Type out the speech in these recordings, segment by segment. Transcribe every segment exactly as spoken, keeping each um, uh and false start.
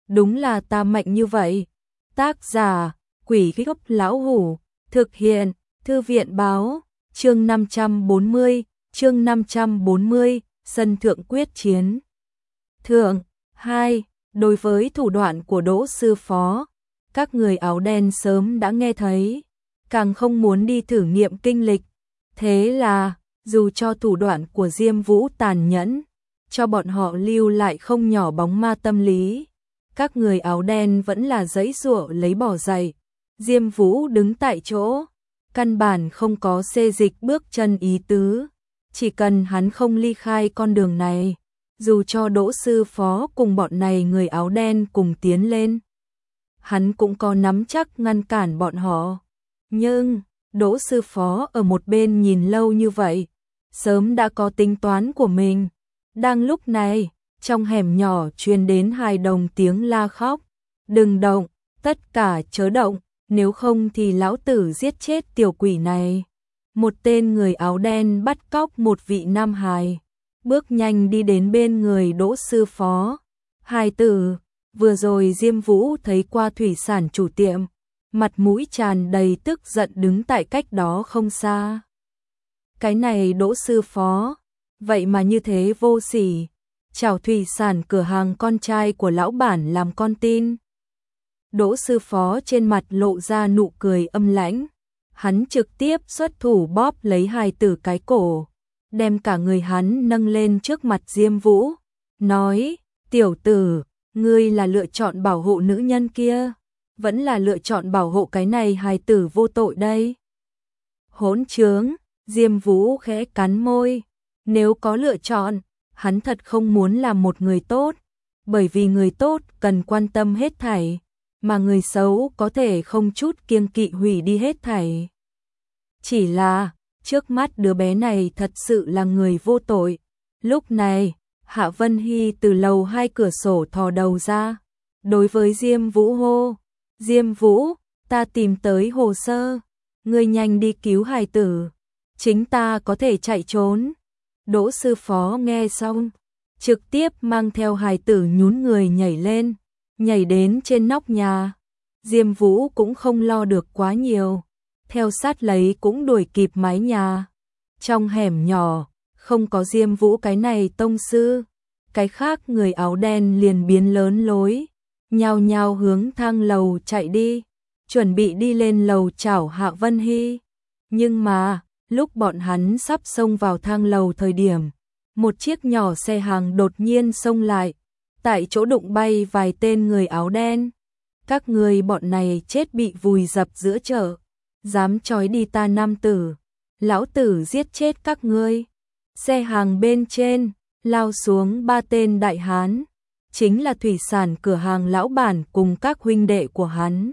đúng là ta mạnh như vậy. Tác giả, Quỷ Gốc Lão Hủ, thực hiện, Thư viện Báo, chương năm trăm bốn mươi, chương năm trăm bốn mươi, sân thượng quyết chiến. Thượng, hai, đối với thủ đoạn của Đỗ sư phó, các người áo đen sớm đã nghe thấy, càng không muốn đi thử nghiệm kinh lịch. Thế là, dù cho thủ đoạn của Diêm Vũ tàn nhẫn, cho bọn họ lưu lại không nhỏ bóng ma tâm lý, các người áo đen vẫn là giãy giụa lấy bỏ dậy. Diêm Vũ đứng tại chỗ, căn bản không có xê dịch bước chân ý tứ, chỉ cần hắn không ly khai con đường này, dù cho Đỗ sư phó cùng bọn này người áo đen cùng tiến lên, hắn cũng có nắm chắc ngăn cản bọn họ. Nhưng, Đỗ sư phó ở một bên nhìn lâu như vậy, sớm đã có tính toán của mình. Đang lúc này, trong hẻm nhỏ truyền đến hài đồng tiếng la khóc. Đừng động, tất cả chớ động, nếu không thì lão tử giết chết tiểu quỷ này. Một tên người áo đen bắt cóc một vị nam hài, bước nhanh đi đến bên người Đỗ sư phó. Hài tử, vừa rồi Diêm Vũ thấy qua thủy sản chủ tiệm, mặt mũi tràn đầy tức giận đứng tại cách đó không xa. Cái này Đỗ sư phó, vậy mà như thế vô sỉ, chào thủy sản cửa hàng con trai của lão bản làm con tin. Đỗ sư phó trên mặt lộ ra nụ cười âm lãnh, hắn trực tiếp xuất thủ bóp lấy hài tử cái cổ, đem cả người hắn nâng lên trước mặt Diêm Vũ, nói, tiểu tử, ngươi là lựa chọn bảo hộ nữ nhân kia, vẫn là lựa chọn bảo hộ cái này hài tử vô tội đây. Hỗn trướng, Diêm Vũ khẽ cắn môi, nếu có lựa chọn, hắn thật không muốn làm một người tốt, bởi vì người tốt cần quan tâm hết thảy, mà người xấu có thể không chút kiêng kỵ hủy đi hết thảy. Chỉ là, trước mắt đứa bé này thật sự là người vô tội. Lúc này, Hạ Vân Hy từ lầu hai cửa sổ thò đầu ra, đối với Diêm Vũ hô, Diêm Vũ, ta tìm tới hồ sơ, ngươi nhanh đi cứu hài tử, chính ta có thể chạy trốn. Đỗ sư phó nghe xong, trực tiếp mang theo hài tử nhún người nhảy lên, nhảy đến trên nóc nhà. Diêm Vũ cũng không lo được quá nhiều, theo sát lấy cũng đuổi kịp mái nhà. Trong hẻm nhỏ, không có Diêm Vũ cái này tông sư, cái khác người áo đen liền biến lớn lối, nhao nhao hướng thang lầu chạy đi, chuẩn bị đi lên lầu chảo Hạ Vân Hy. Nhưng mà, lúc bọn hắn sắp xông vào thang lầu thời điểm, một chiếc nhỏ xe hàng đột nhiên xông lại, tại chỗ đụng bay vài tên người áo đen. Các người bọn này chết bị vùi dập giữa chợ, dám trói đi ta nam tử, lão tử giết chết các ngươi. Xe hàng bên trên, lao xuống ba tên đại hán, chính là thủy sản cửa hàng lão bản cùng các huynh đệ của hắn.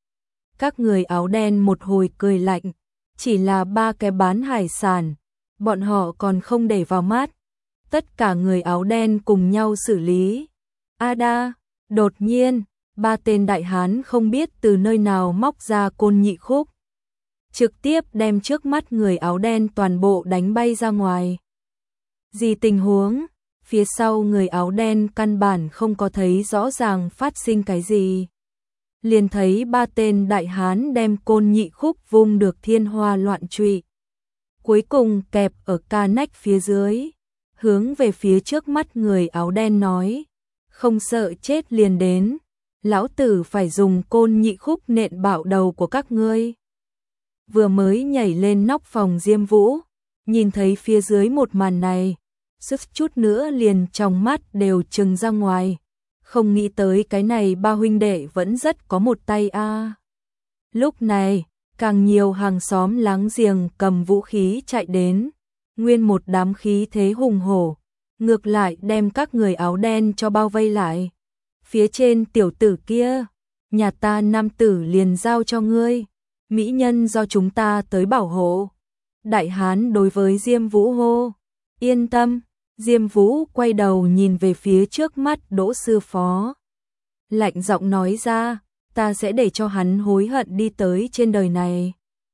Các người áo đen một hồi cười lạnh, chỉ là ba cái bán hải sản, bọn họ còn không để vào mắt. Tất cả người áo đen cùng nhau xử lý. Ada, đột nhiên, ba tên đại hán không biết từ nơi nào móc ra côn nhị khúc, trực tiếp đem trước mắt người áo đen toàn bộ đánh bay ra ngoài. Gì tình huống? Phía sau người áo đen căn bản không có thấy rõ ràng phát sinh cái gì. Liền thấy ba tên đại hán đem côn nhị khúc vung được thiên hoa loạn trụy. Cuối cùng kẹp ở ca nách phía dưới, hướng về phía trước mắt người áo đen nói, không sợ chết liền đến, lão tử phải dùng côn nhị khúc nện bạo đầu của các ngươi. Vừa mới nhảy lên nóc phòng Diêm Vũ, nhìn thấy phía dưới một màn này, sức chút nữa liền trong mắt đều trừng ra ngoài, không nghĩ tới cái này ba huynh đệ vẫn rất có một tay a. À. Lúc này, càng nhiều hàng xóm láng giềng cầm vũ khí chạy đến, nguyên một đám khí thế hùng hổ, ngược lại đem các người áo đen cho bao vây lại. Phía trên tiểu tử kia, nhà ta nam tử liền giao cho ngươi, mỹ nhân do chúng ta tới bảo hộ. Đại hán đối với Diêm Vũ hô, yên tâm. Diêm Vũ quay đầu nhìn về phía trước mắt Đỗ sư phó, lạnh giọng nói ra, ta sẽ để cho hắn hối hận đi tới trên đời này.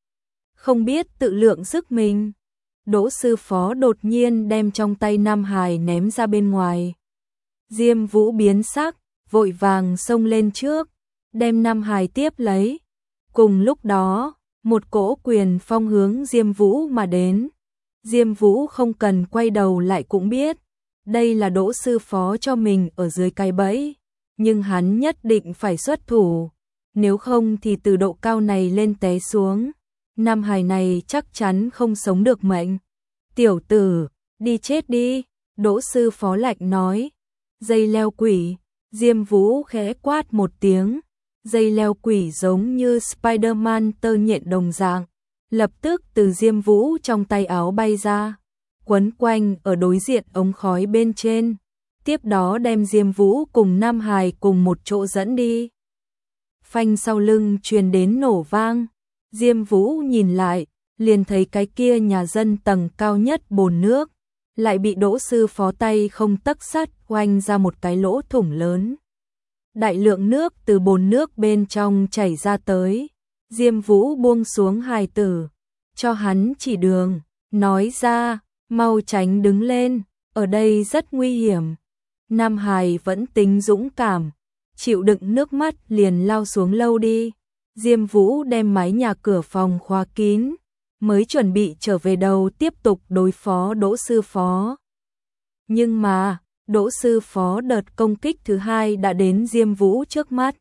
Không biết tự lượng sức mình. Đỗ sư phó đột nhiên đem trong tay nam hài ném ra bên ngoài. Diêm Vũ biến sắc, vội vàng xông lên trước, đem Nam Hải tiếp lấy. Cùng lúc đó, một cỗ quyền phong hướng Diêm Vũ mà đến. Diêm Vũ không cần quay đầu lại cũng biết, đây là Đỗ sư phó cho mình ở dưới cái bẫy, nhưng hắn nhất định phải xuất thủ, nếu không thì từ độ cao này lên té xuống, Nam Hải này chắc chắn không sống được mệnh. Tiểu tử, đi chết đi, Đỗ sư phó lạnh nói. Dây leo quỷ, Diêm Vũ khẽ quát một tiếng, dây leo quỷ giống như Spider-Man tơ nhện đồng dạng, lập tức từ Diêm Vũ trong tay áo bay ra, quấn quanh ở đối diện ống khói bên trên, tiếp đó đem Diêm Vũ cùng Nam Hải cùng một chỗ dẫn đi. Phanh sau lưng truyền đến nổ vang, Diêm Vũ nhìn lại, liền thấy cái kia nhà dân tầng cao nhất bồn nước, lại bị Đỗ sư phó tay không tấc sắt oanh ra một cái lỗ thủng lớn. Đại lượng nước từ bồn nước bên trong chảy ra tới, Diêm Vũ buông xuống hài tử, cho hắn chỉ đường, nói ra, mau tránh đứng lên, ở đây rất nguy hiểm. Nam Hải vẫn tính dũng cảm, chịu đựng nước mắt liền lao xuống lâu đi. Diêm Vũ đem mái nhà cửa phòng khóa kín, mới chuẩn bị trở về đầu tiếp tục đối phó Đỗ sư phó. Nhưng mà, Đỗ sư phó đợt công kích thứ hai đã đến Diêm Vũ trước mắt.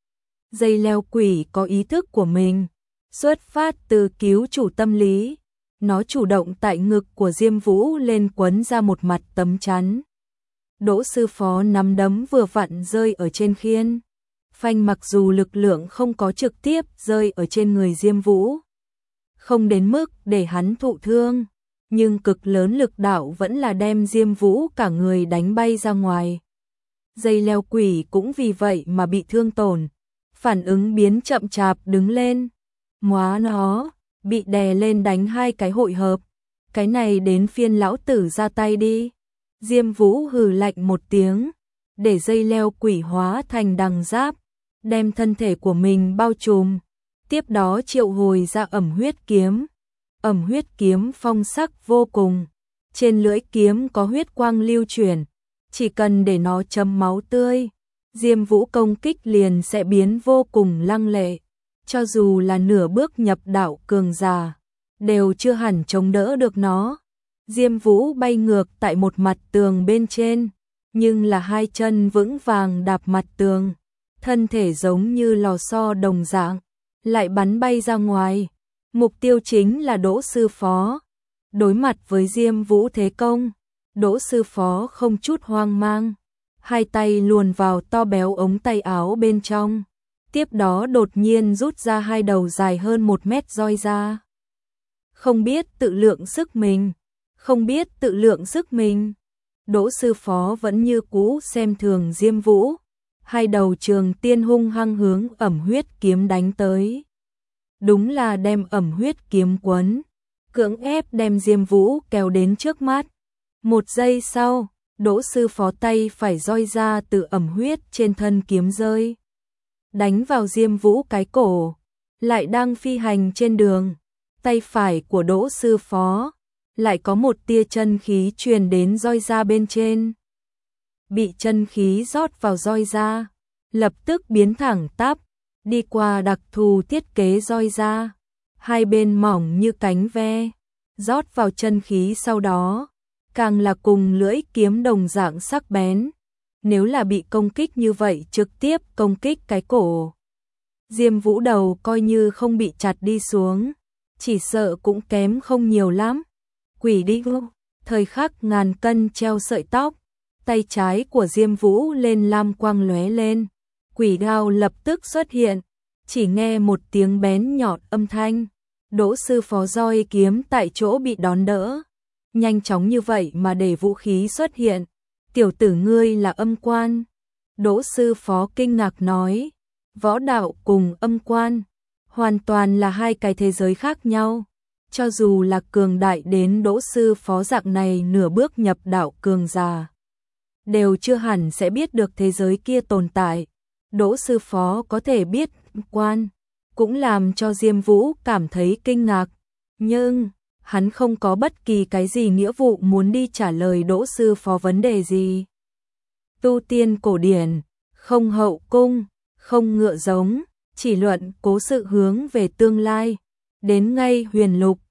Dây leo quỷ có ý thức của mình, xuất phát từ cứu chủ tâm lý, nó chủ động tại ngực của Diêm Vũ lên quấn ra một mặt tấm chắn. Đỗ sư phó nắm đấm vừa vặn rơi ở trên khiên. Phanh mặc dù lực lượng không có trực tiếp rơi ở trên người Diêm Vũ, không đến mức để hắn thụ thương, nhưng cực lớn lực đạo vẫn là đem Diêm Vũ cả người đánh bay ra ngoài. Dây leo quỷ cũng vì vậy mà bị thương tổn, phản ứng biến chậm chạp đứng lên. Móa nó, bị đè lên đánh hai cái hội hợp, cái này đến phiên lão tử ra tay đi. Diêm Vũ hừ lạnh một tiếng, để dây leo quỷ hóa thành đằng giáp, đem thân thể của mình bao trùm, tiếp đó triệu hồi ra ẩm huyết kiếm. Ẩm huyết kiếm phong sắc vô cùng, trên lưỡi kiếm có huyết quang lưu chuyển, chỉ cần để nó chấm máu tươi, Diêm Vũ công kích liền sẽ biến vô cùng lăng lệ, cho dù là nửa bước nhập đạo cường giả, đều chưa hẳn chống đỡ được nó. Diêm Vũ bay ngược tại một mặt tường bên trên, nhưng là hai chân vững vàng đạp mặt tường, thân thể giống như lò xo đồng dạng, lại bắn bay ra ngoài. Mục tiêu chính là Đỗ sư phó. Đối mặt với Diêm Vũ thế công, Đỗ sư phó không chút hoang mang, hai tay luồn vào to béo ống tay áo bên trong, tiếp đó đột nhiên rút ra hai đầu dài hơn một mét roi ra. Không biết tự lượng sức mình, không biết tự lượng sức mình. Đỗ sư phó vẫn như cũ xem thường Diêm Vũ, hai đầu trường tiên hung hăng hướng ẩm huyết kiếm đánh tới. Đúng là đem ẩm huyết kiếm quấn, cưỡng ép đem Diêm Vũ kéo đến trước mắt. Một giây sau, Đỗ sư phó tay phải roi ra từ ẩm huyết trên thân kiếm rơi, đánh vào Diêm Vũ cái cổ. Lại đang phi hành trên đường, tay phải của Đỗ sư phó lại có một tia chân khí truyền đến roi ra bên trên. Bị chân khí rót vào roi ra, lập tức biến thẳng tắp, đi qua đặc thù thiết kế roi ra, hai bên mỏng như cánh ve, rót vào chân khí sau đó, càng là cùng lưỡi kiếm đồng dạng sắc bén. Nếu là bị công kích như vậy trực tiếp công kích cái cổ, Diêm Vũ đầu coi như không bị chặt đi xuống, chỉ sợ cũng kém không nhiều lắm. Quỷ đi vô, thời khắc ngàn cân treo sợi tóc, tay trái của Diêm Vũ lên lam quang lóe lên, quỷ đao lập tức xuất hiện, chỉ nghe một tiếng bén nhọn âm thanh, Đỗ sư phó roi kiếm tại chỗ bị đón đỡ. Nhanh chóng như vậy mà để vũ khí xuất hiện, tiểu tử ngươi là âm quan. Đỗ sư phó kinh ngạc nói, võ đạo cùng âm quan, hoàn toàn là hai cái thế giới khác nhau. Cho dù là cường đại đến Đỗ sư phó dạng này nửa bước nhập đạo cường giả, đều chưa hẳn sẽ biết được thế giới kia tồn tại. Đỗ sư phó có thể biết quan, cũng làm cho Diêm Vũ cảm thấy kinh ngạc, nhưng hắn không có bất kỳ cái gì nghĩa vụ muốn đi trả lời Đỗ sư phó vấn đề gì. Tu tiên cổ điển, không hậu cung, không ngựa giống, chỉ luận cố sự hướng về tương lai. Đến ngay huyền lục,